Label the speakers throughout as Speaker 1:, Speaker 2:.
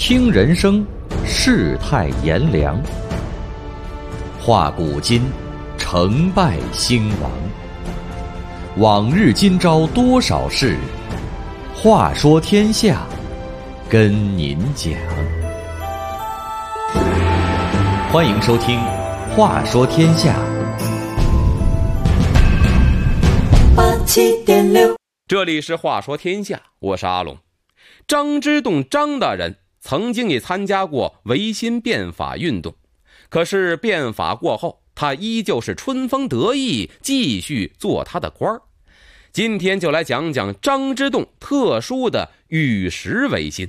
Speaker 1: 听人生，世态炎凉，话古今，成败兴亡。往日今朝多少事，话说天下，跟您讲。欢迎收听《话说天下》
Speaker 2: 87.6，
Speaker 3: 这里是话说天下，我是阿龙。张之洞张大人曾经也参加过维新变法运动，可是变法过后，他依旧是春风得意，继续做他的官儿。今天就来讲讲张之洞特殊的玉石维新。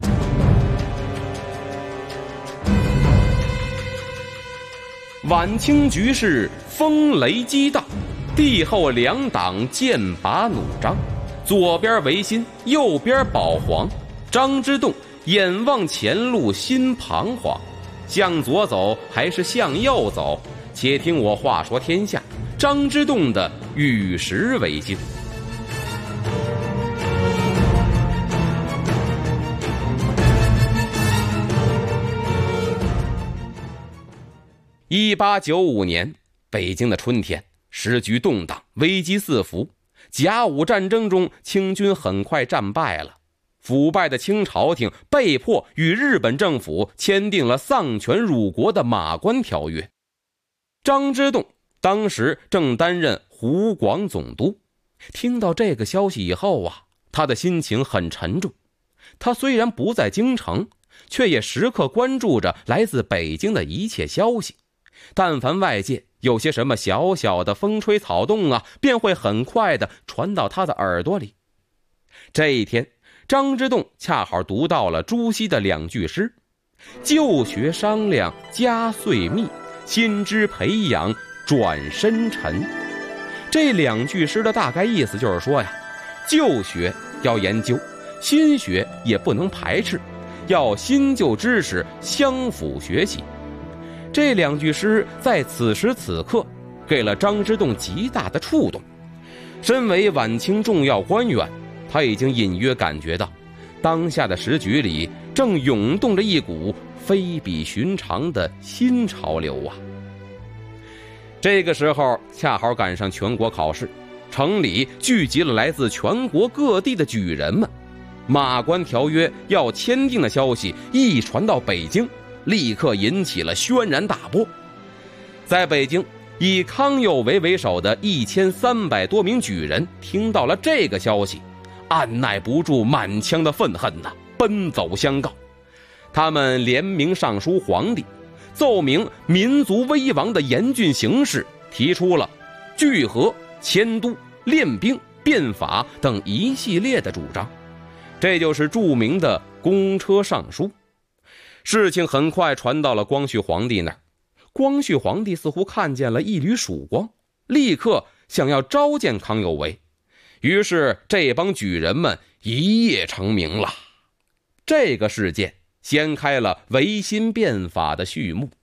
Speaker 3: 晚清局势风雷激荡，帝后两党剑拔弩张，左边维新，右边保皇。张之洞眼望前路心彷徨，向左走还是向右走？且听我话说天下，张之洞的玉石维新。1895年，北京的春天，时局动荡，危机四伏。甲午战争中，清军很快战败了，腐败的清朝廷被迫与日本政府签订了丧权辱国的马关条约。张之洞当时正担任湖广总督，听到这个消息以后啊，他的心情很沉重。他虽然不在京城，却也时刻关注着来自北京的一切消息。但凡外界有些什么小小的风吹草动啊，便会很快的传到他的耳朵里。这一天，张之洞恰好读到了朱熹的两句诗：旧学商量加岁密，新知培养转深沉。这两句诗的大概意思就是说呀，旧学要研究，新学也不能排斥，要新旧知识相辅学习。这两句诗在此时此刻给了张之洞极大的触动。身为晚清重要官员，他已经隐约感觉到当下的时局里正涌动着一股非比寻常的新潮流啊。这个时候恰好赶上全国考试，城里聚集了来自全国各地的举人们。马关条约要签订的消息一传到北京，立刻引起了轩然大波。在北京，以康有为为首的1300多名举人听到了这个消息，按耐不住满腔的愤恨呐，奔走相告。他们联名上书皇帝，奏明民族危亡的严峻形势，提出了聚合、迁都、练兵、变法等一系列的主张。这就是著名的公车上书。事情很快传到了光绪皇帝那儿，光绪皇帝似乎看见了一缕曙光，立刻想要召见康有为。于是这帮举人们一夜成名了。这个事件掀开了维新变法的序幕。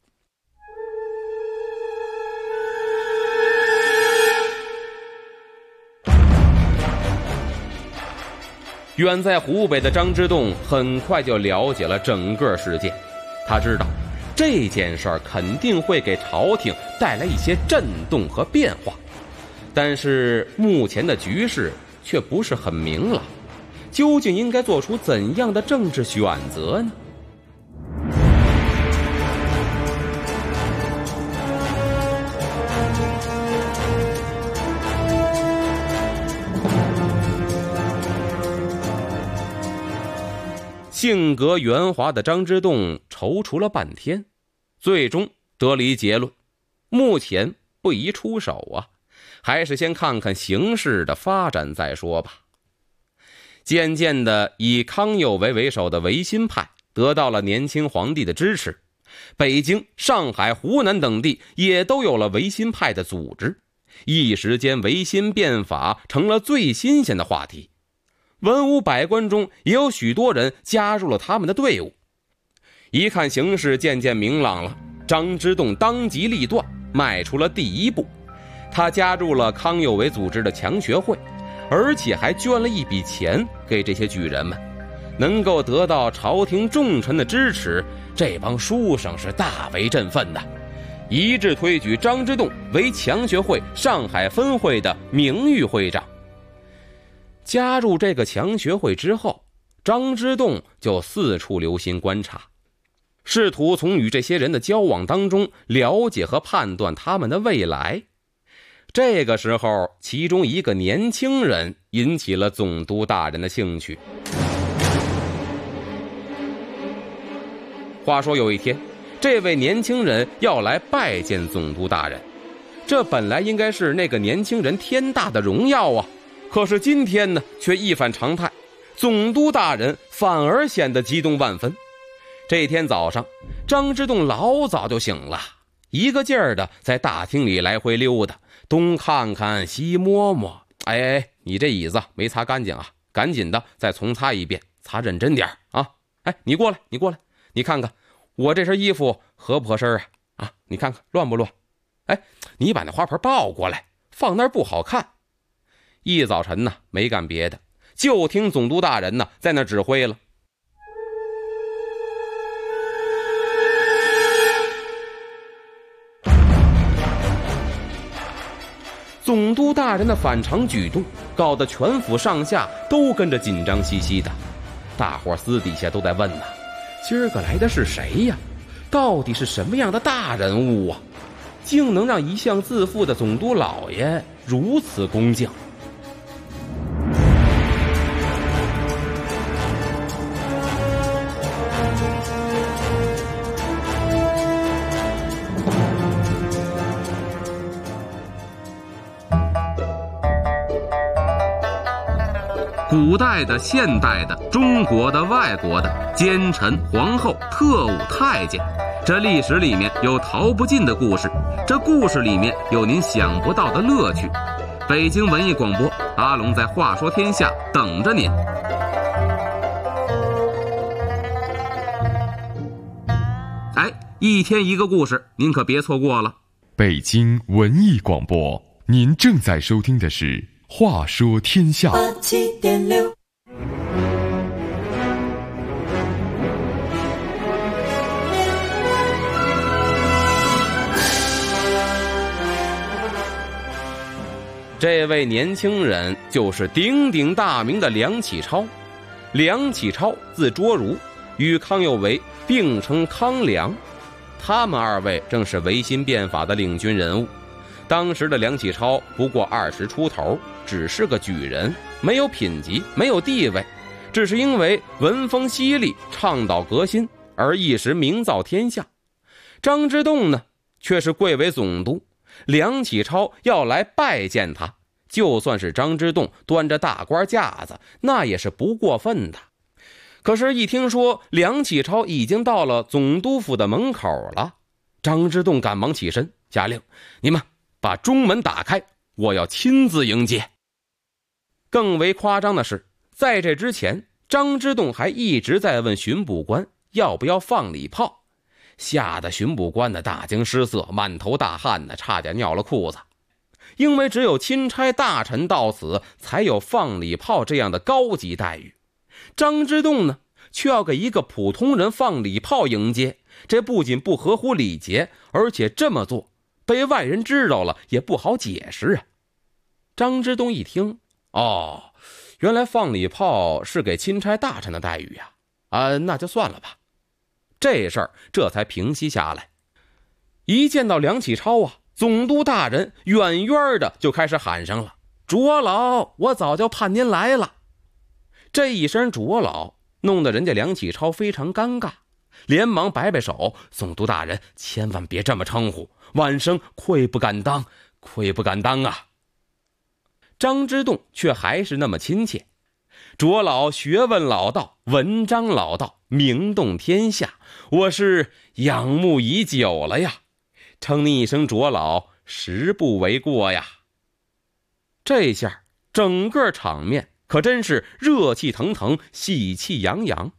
Speaker 3: 远在湖北的张之洞很快就了解了整个事件，他知道这件事儿肯定会给朝廷带来一些震动和变化，但是目前的局势却不是很明朗，究竟应该做出怎样的政治选择呢？性格圆滑的张之洞踌躇了半天，最终得了一结论：目前不宜出手啊，还是先看看形势的发展再说吧。渐渐的，以康有为为首的维新派得到了年轻皇帝的支持，北京、上海、湖南等地也都有了维新派的组织，一时间维新变法成了最新鲜的话题。文武百官中也有许多人加入了他们的队伍。一看形势渐渐明朗了，张之洞当机立断，迈出了第一步。他加入了康有为组织的强学会，而且还捐了一笔钱给这些举人们。 能够得到朝廷重臣的支持，这帮书生是大为振奋的，一致推举张之洞为强学会上海分会的名誉会长。加入这个强学会之后，张之洞就四处留心观察，试图从与这些人的交往当中了解和判断他们的未来。这个时候，其中一个年轻人引起了总督大人的兴趣。话说有一天，这位年轻人要来拜见总督大人，这本来应该是那个年轻人天大的荣耀啊，可是今天呢，却一反常态，总督大人反而显得激动万分。这天早上，张之洞老早就醒了，一个劲儿的在大厅里来回溜达，东看看西摸摸。哎，你这椅子没擦干净啊，赶紧的再重擦一遍，擦认真点啊！哎，你过来，你看看我这身衣服合不合身啊？啊，你看看乱不乱？哎，你把那花盆抱过来，放那儿不好看。一早晨呢，没干别的，就听总督大人呢在那指挥了。总督大人的反常举动搞得全府上下都跟着紧张兮兮的，大伙私底下都在问呢，今儿个来的是谁呀？到底是什么样的大人物啊？竟能让一向自负的总督老爷如此恭敬？古代的、现代的、中国的、外国的，奸臣、皇后、特务、太监，这历史里面有逃不尽的故事，这故事里面有您想不到的乐趣。北京文艺广播，阿龙在话说天下等着您。哎，一天一个故事，您可别错过了。
Speaker 2: 北京文艺广播，您正在收听的是话说天下。
Speaker 4: 87.6
Speaker 3: 这位年轻人就是鼎鼎大名的梁启超。梁启超字卓如，与康有为并称康梁。他们二位正是维新变法的领军人物。当时的梁启超不过20出头，只是个举人，没有品级，没有地位，只是因为文风犀利，倡导革新，而一时名噪天下。张之洞呢，却是贵为总督，梁启超要来拜见他，就算是张之洞端着大官架子，那也是不过分的。可是一听说梁启超已经到了总督府的门口了，张之洞赶忙起身下令，你们把中门打开，我要亲自迎接。更为夸张的是，在这之前，张之洞还一直在问巡捕官要不要放礼炮，吓得巡捕官的大惊失色，满头大汗的，差点尿了裤子。因为只有钦差大臣到此，才有放礼炮这样的高级待遇。张之洞呢，却要给一个普通人放礼炮迎接，这不仅不合乎礼节，而且这么做被外人知道了也不好解释啊。张之洞一听，哦，原来放礼炮是给钦差大臣的待遇呀，那就算了吧。这事儿这才平息下来。一见到梁启超啊，总督大人远远的就开始喊上了，卓老，我早就盼您来了。这一声卓老弄得人家梁启超非常尴尬，连忙摆摆手，总督大人千万别这么称呼，晚生愧不敢当，愧不敢当啊。张之洞却还是那么亲切，卓老学问老道，文章老道，名动天下，我是仰慕已久了呀，称你一声卓老实不为过呀。这下整个场面可真是热气腾腾，喜气洋洋。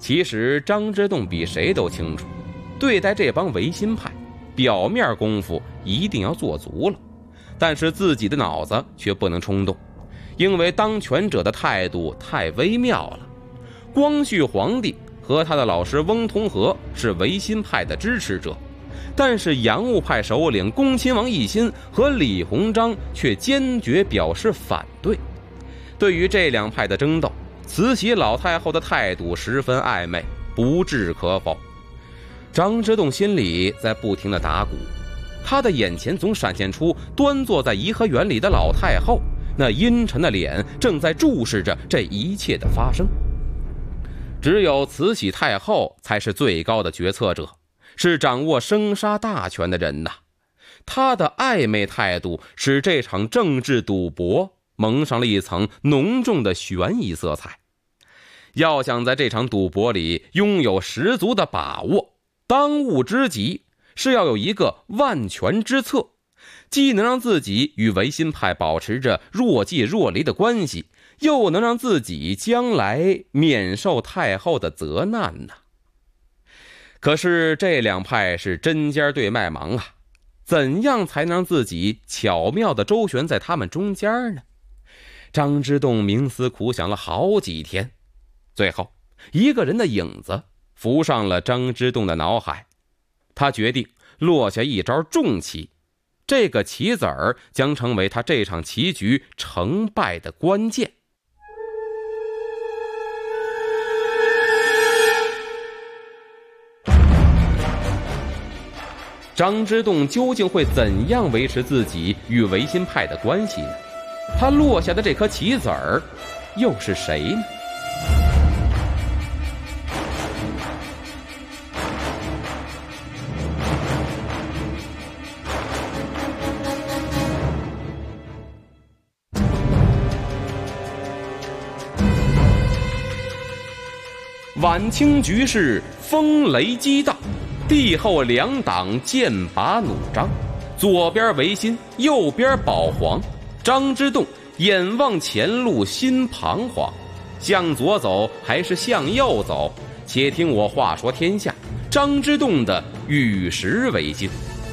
Speaker 3: 其实张之洞比谁都清楚，对待这帮维新派，表面功夫一定要做足了，但是自己的脑子却不能冲动，因为当权者的态度太微妙了。光绪皇帝和他的老师翁同龢是维新派的支持者，但是洋务派首领恭亲王奕欣和李鸿章却坚决表示反对。对于这两派的争斗，慈禧老太后的态度十分暧昧，不置可否。张之洞心里在不停地打鼓，他的眼前总闪现出端坐在颐和园里的老太后，那阴沉的脸正在注视着这一切的发生。只有慈禧太后才是最高的决策者，是掌握生杀大权的人呐。她的暧昧态度使这场政治赌博蒙上了一层浓重的悬疑色彩。要想在这场赌博里拥有十足的把握，当务之急是要有一个万全之策，既能让自己与维新派保持着若即若离的关系，又能让自己将来免受太后的责难呢。可是这两派是针尖对麦芒啊，怎样才能让自己巧妙地周旋在他们中间呢？张之洞冥思苦想了好几天，最后一个人的影子浮上了张之洞的脑海。他决定落下一招重棋，这个棋子儿将成为他这场棋局成败的关键。张之洞究竟会怎样维持自己与维新派的关系呢？他落下的这颗棋子儿又是谁呢？晚清局势风雷激荡，帝后两党剑拔弩张，左边维新，右边保皇。张之洞眼望前路心彷徨，向左走还是向右走？且听我话说天下，张之洞的与时为进。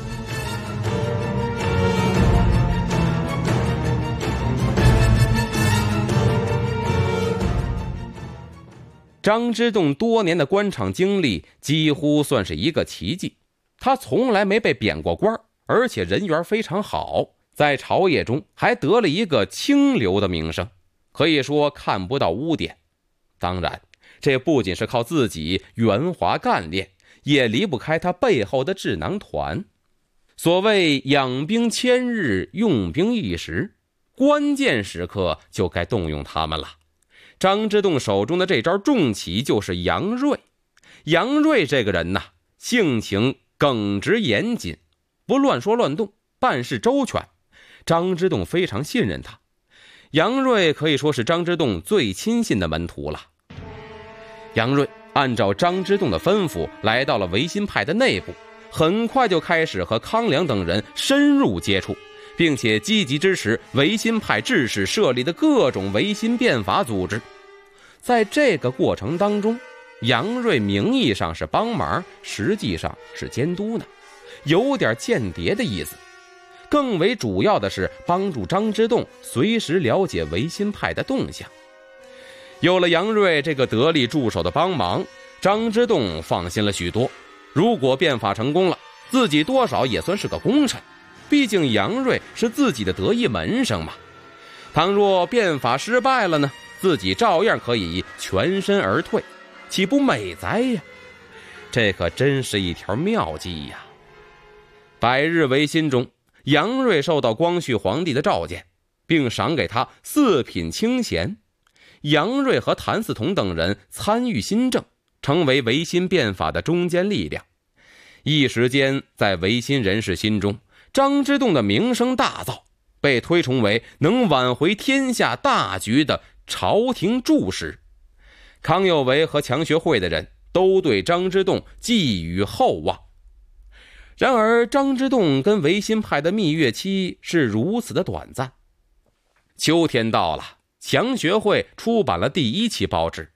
Speaker 3: 张之洞多年的官场经历几乎算是一个奇迹，他从来没被贬过官，而且人缘非常好，在朝野中还得了一个清流的名声，可以说看不到污点。当然，这不仅是靠自己圆滑干练，也离不开他背后的智囊团。所谓养兵千日，用兵一时，关键时刻就该动用他们了。张之洞手中的这招重棋就是杨锐。杨锐这个人呐，性情耿直严谨，不乱说乱动，办事周全。张之洞非常信任他，杨锐可以说是张之洞最亲信的门徒了。杨锐按照张之洞的吩咐来到了维新派的内部，很快就开始和康梁等人深入接触，并且积极支持维新派志士设立的各种维新变法组织。在这个过程当中，杨锐名义上是帮忙，实际上是监督呢，有点间谍的意思。更为主要的是帮助张之洞随时了解维新派的动向。有了杨锐这个得力助手的帮忙，张之洞放心了许多。如果变法成功了，自己多少也算是个功臣，毕竟杨锐是自己的得意门生嘛。倘若变法失败了呢，自己照样可以全身而退，岂不美哉呀？这可真是一条妙计呀！百日维新中，杨锐受到光绪皇帝的召见，并赏给他4品清衔。杨锐和谭嗣同等人参与新政，成为维新变法的中坚力量。一时间，在维新人士心中，张之洞的名声大噪，被推崇为能挽回天下大局的朝廷柱石。康有为和强学会的人都对张之洞寄予厚望。然而张之洞跟维新派的蜜月期是如此的短暂。秋天到了，强学会出版了第1期报纸，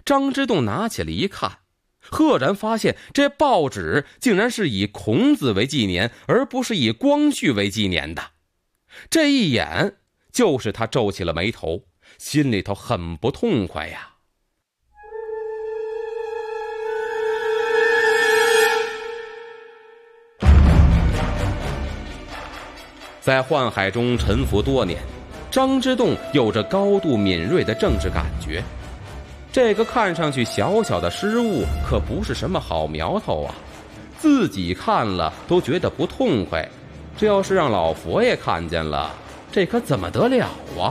Speaker 3: 张之洞拿起来一看，赫然发现这报纸竟然是以孔子为纪年，而不是以光绪为纪年的。这一眼就是他皱起了眉头，心里头很不痛快呀。在宦海中沉浮多年，张之洞有着高度敏锐的政治感觉。这个看上去小小的失误可不是什么好苗头啊，自己看了都觉得不痛快，这要是让老佛爷看见了，这可怎么得了啊？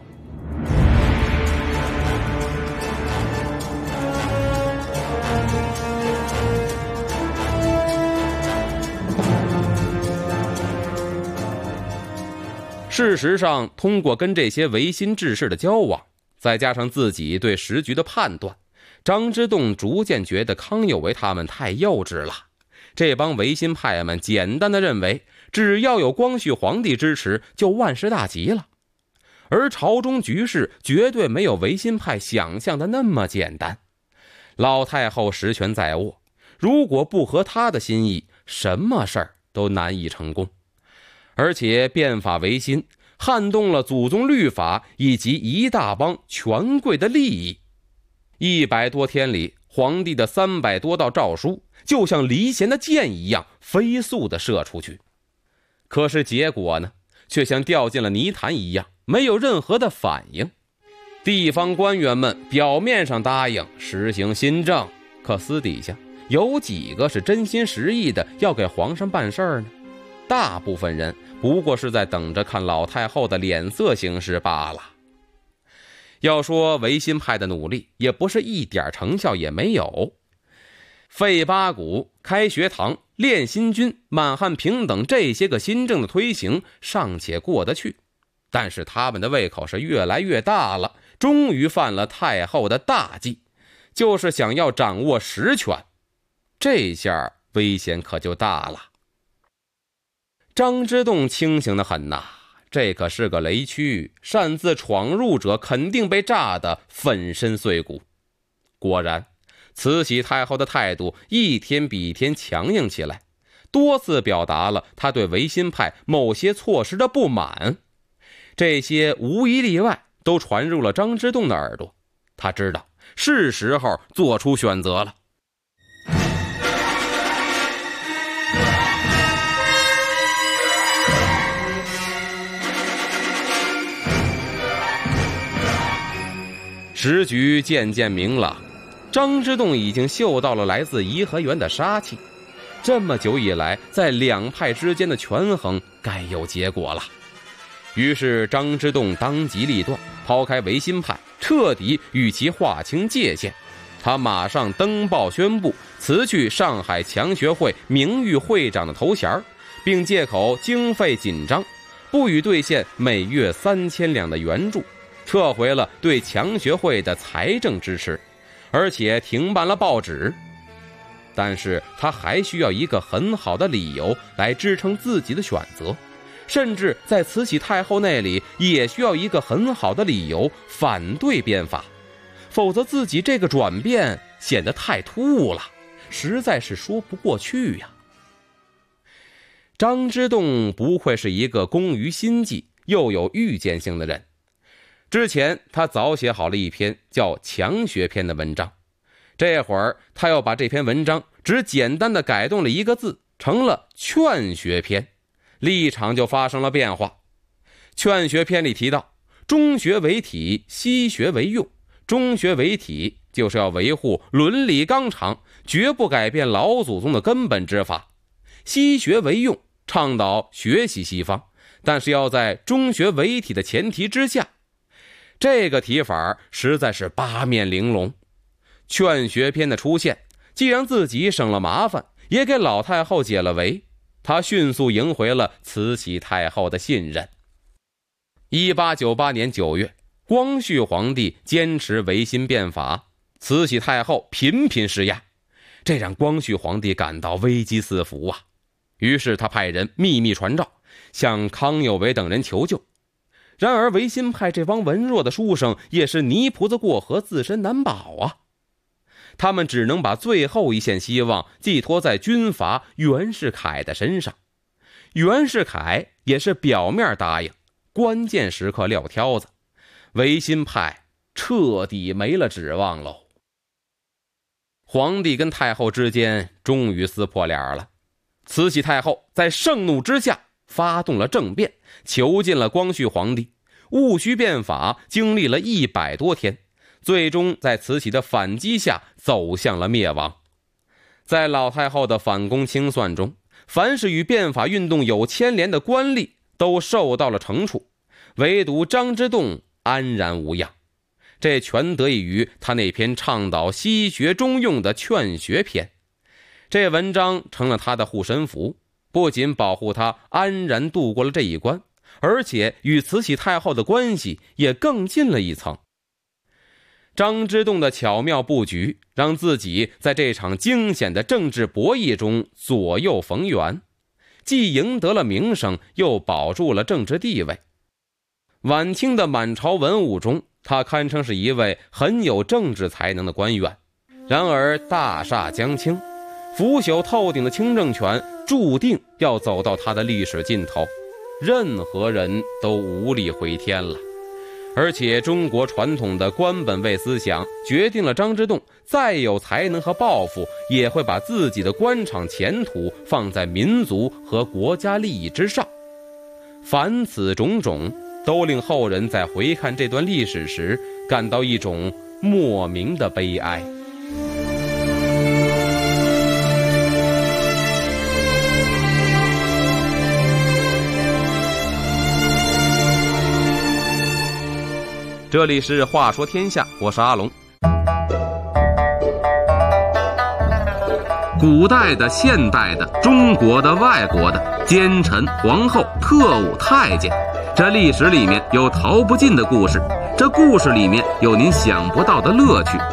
Speaker 3: 事实上，通过跟这些维新志士的交往，再加上自己对时局的判断，张之洞逐渐觉得康有为他们太幼稚了。这帮维新派们简单的认为，只要有光绪皇帝支持，就万事大吉了。而朝中局势绝对没有维新派想象的那么简单。老太后实权在握，如果不合她的心意，什么事儿都难以成功。而且变法维新，撼动了祖宗律法以及一大帮权贵的利益。100多天里，皇帝的300多道诏书就像离弦的箭一样飞速地射出去。可是结果呢，却像掉进了泥潭一样，没有任何的反应。地方官员们表面上答应实行新政，可私底下有几个是真心实意的要给皇上办事儿呢？大部分人不过是在等着看老太后的脸色行事罢了。要说维新派的努力，也不是一点成效也没有。废八股、开学堂、练新军、满汉平等这些个新政的推行尚且过得去，但是他们的胃口是越来越大了，终于犯了太后的大忌，就是想要掌握实权。这下危险可就大了。张之洞清醒得很呐，这可是个雷区，擅自闯入者肯定被炸得粉身碎骨。果然，慈禧太后的态度一天比一天强硬起来，多次表达了她对维新派某些措施的不满。这些无一例外都传入了张之洞的耳朵，他知道是时候做出选择了。时局渐渐明朗，张之洞已经嗅到了来自颐和园的杀气。这么久以来，在两派之间的权衡该有结果了。于是张之洞当机立断，抛开维新派，彻底与其划清界限。他马上登报宣布辞去上海强学会名誉会长的头衔，并借口经费紧张，不予兑现每月3000两的援助，撤回了对强学会的财政支持，而且停办了报纸。但是他还需要一个很好的理由来支撑自己的选择，甚至在慈禧太后那里也需要一个很好的理由反对变法，否则自己这个转变显得太突兀了，实在是说不过去呀。张之洞不愧是一个工于心计又有预见性的人。之前他早写好了一篇叫《强学篇》的文章，这会儿他要把这篇文章只简单的改动了一个字，成了《劝学篇》，立场就发生了变化。《劝学篇》里提到，中学为体，西学为用。中学为体就是要维护伦理纲常，绝不改变老祖宗的根本之法。西学为用，倡导学习西方，但是要在中学为体的前提之下。这个提法实在是八面玲珑。劝学篇的出现，既让自己省了麻烦，也给老太后解了围。他迅速赢回了慈禧太后的信任。1898年9月，光绪皇帝坚持维新变法，慈禧太后频频施压，这让光绪皇帝感到危机四伏啊。于是他派人秘密传召，向康有为等人求救。然而维新派这帮文弱的书生也是泥菩子过河，自身难保啊。 他们只能把最后一线希望寄托在军阀袁世凯的身上。袁世凯也是表面答应，关键时刻撂挑子，维新派彻底没了指望喽。皇帝跟太后之间终于撕破脸了，慈禧太后在盛怒之下发动了政变，囚禁了光绪皇帝。戊戌变法经历了100多天，最终在慈禧的反击下走向了灭亡。在老太后的反攻清算中，凡是与变法运动有牵连的官吏都受到了惩处，唯独张之洞安然无恙。这全得益于他那篇倡导西学中用的劝学篇，这文章成了他的护身符，不仅保护他安然度过了这一关，而且与慈禧太后的关系也更近了一层。张之洞的巧妙布局让自己在这场惊险的政治博弈中左右逢源，既赢得了名声，又保住了政治地位。晚清的满朝文武中，他堪称是一位很有政治才能的官员。然而大厦将倾，腐朽透顶的清政权注定要走到他的历史尽头，任何人都无力回天了。而且中国传统的官本位思想决定了张之洞再有才能和抱负，也会把自己的官场前途放在民族和国家利益之上。凡此种种都令后人在回看这段历史时感到一种莫名的悲哀。这里是话说天下，我是阿龙。古代的、现代的、中国的、外国的，奸臣、皇后、特务、太监，这历史里面有逃不尽的故事，这故事里面有您想不到的乐趣。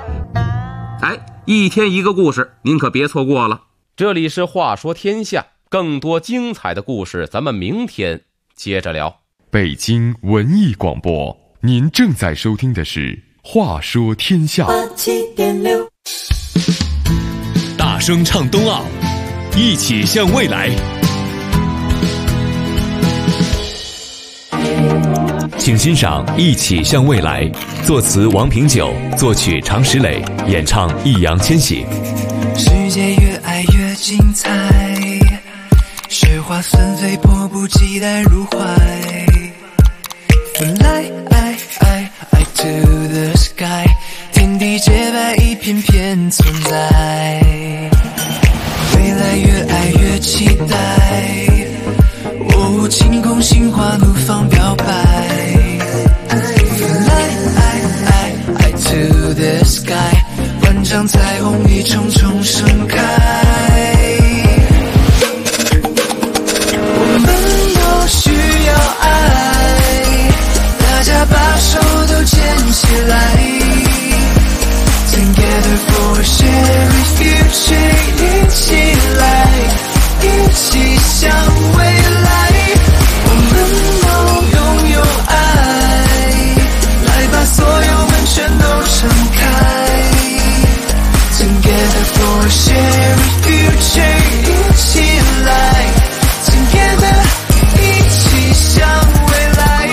Speaker 3: 一天一个故事，您可别错过了。这里是话说天下，更多精彩的故事咱们明天接着聊。
Speaker 2: 北京文艺广播，您正在收听的是话说天下。
Speaker 4: 87.6，
Speaker 5: 大声唱冬奥，一起向未来。请欣赏《一起向未来》，作词王平久，作曲常石磊，演唱易烊千玺。
Speaker 4: 世界越爱越精彩，雪花纷飞，迫不及待入怀。Fly to the sky， 天地洁白，一片片存在。未来越爱越期待，晴空心花怒放表白。Fly to the sky， 万丈彩虹一重重盛开。我们都需要爱，大家把手都牵起来。Together for a shared future， 一起来，一起向未来。我们都拥有爱，来把所有门全都敞开。Together for a shared future， 一起来 Together， 一起向未来。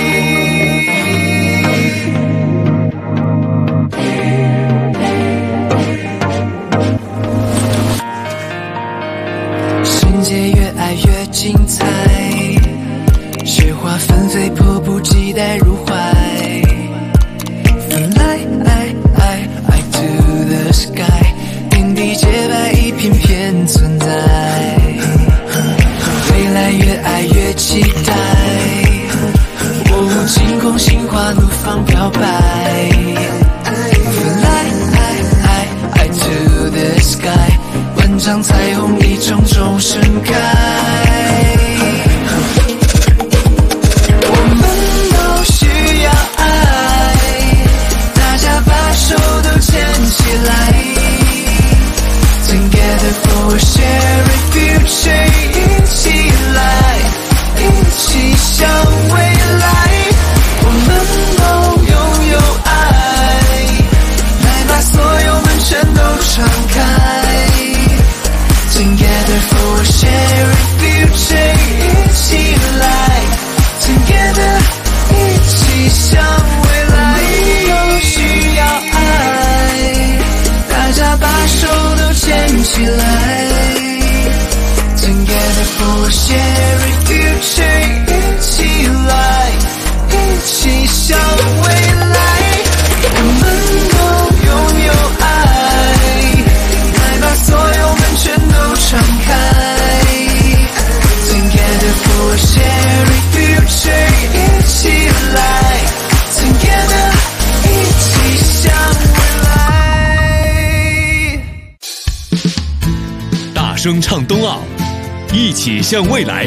Speaker 4: 世界越爱越精彩，雪花纷飞，迫不及待入怀。Fly to the sky， 天地洁白，一片片存在。未来越爱越期待，晴空心花怒放表白。Fly to the sky， 万丈彩虹一重重盛开。我们都需要爱，大家把手都牵起来。Together for a shared future， 一起来，一起向未来。我们都拥有
Speaker 5: 声唱冬奥，一起向未来。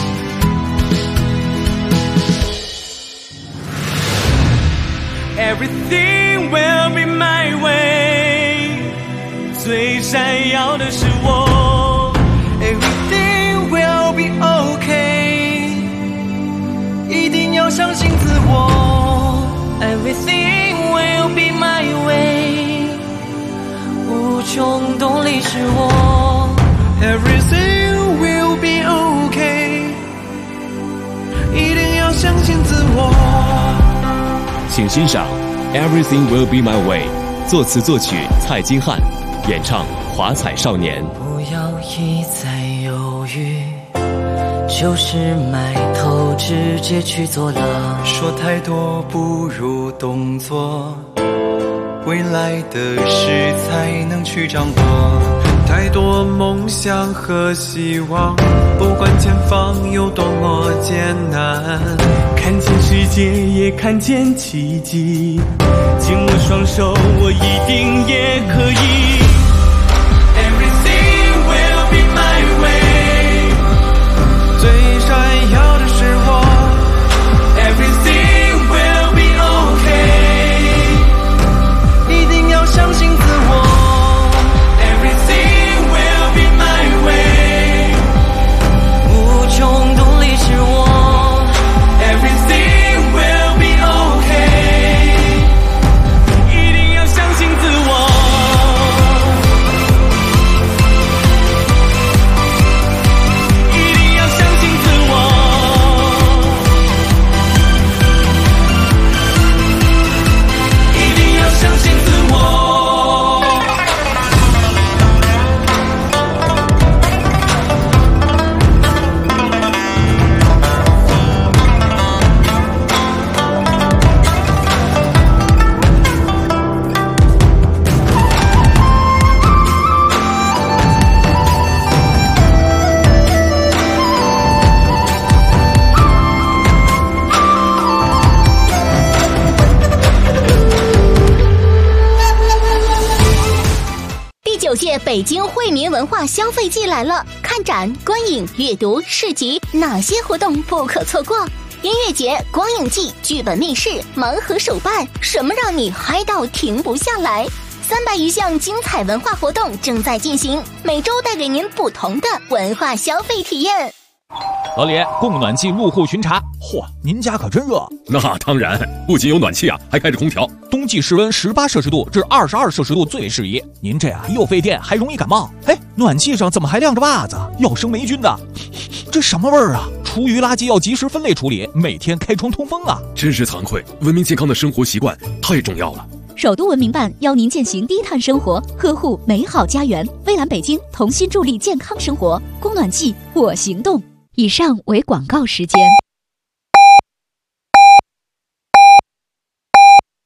Speaker 4: Everything will be my way， 最闪耀的是我。Everything will be okay， 一定要相信自我。Everything will be my way， 无穷动力是我。Everything will be okay， 一定要相信自我。
Speaker 5: 请欣赏 Everything Will Be My Way， 作词作曲蔡金汉，演唱华彩少年。
Speaker 4: 不要一再犹豫，就是埋头直接去做了。说太多不如动作，未来的事才能去掌握。太多梦想和希望，不管前方有多么艰难，看见世界也看见奇迹，紧握双手我一定也可以。 Everything will be my way， 最闪耀的是我。 Everything will be okay， 一定要相信自我。 无穷动力是我 ，Everything will be okay， 一定要相信自我，一定要相信自我，一定要相信自我。
Speaker 6: 9届北京惠民文化消费季来了，看展、观影、阅读、市集，哪些活动不可错过？音乐节、光影季、剧本密室、盲盒手办，什么让你嗨到停不下来？300余项精彩文化活动正在进行，每周带给您不同的文化消费体验。
Speaker 7: 老李，供暖气入户巡查。嚯，您家可真热。
Speaker 8: 那当然，不仅有暖气啊，还开着空调。
Speaker 7: 冬季室温18摄氏度至22摄氏度最适宜。您这样又费电，还容易感冒。哎，暖气上怎么还晾着袜子？要生霉菌的。这什么味儿啊？厨余垃圾要及时分类处理，每天开窗通风啊。
Speaker 8: 真是惭愧，文明健康的生活习惯太重要了。
Speaker 9: 首都文明办邀您践行低碳生活，呵护美好家园。蔚蓝北京同心助力健康生活，供暖季我行动。以上为广告时间。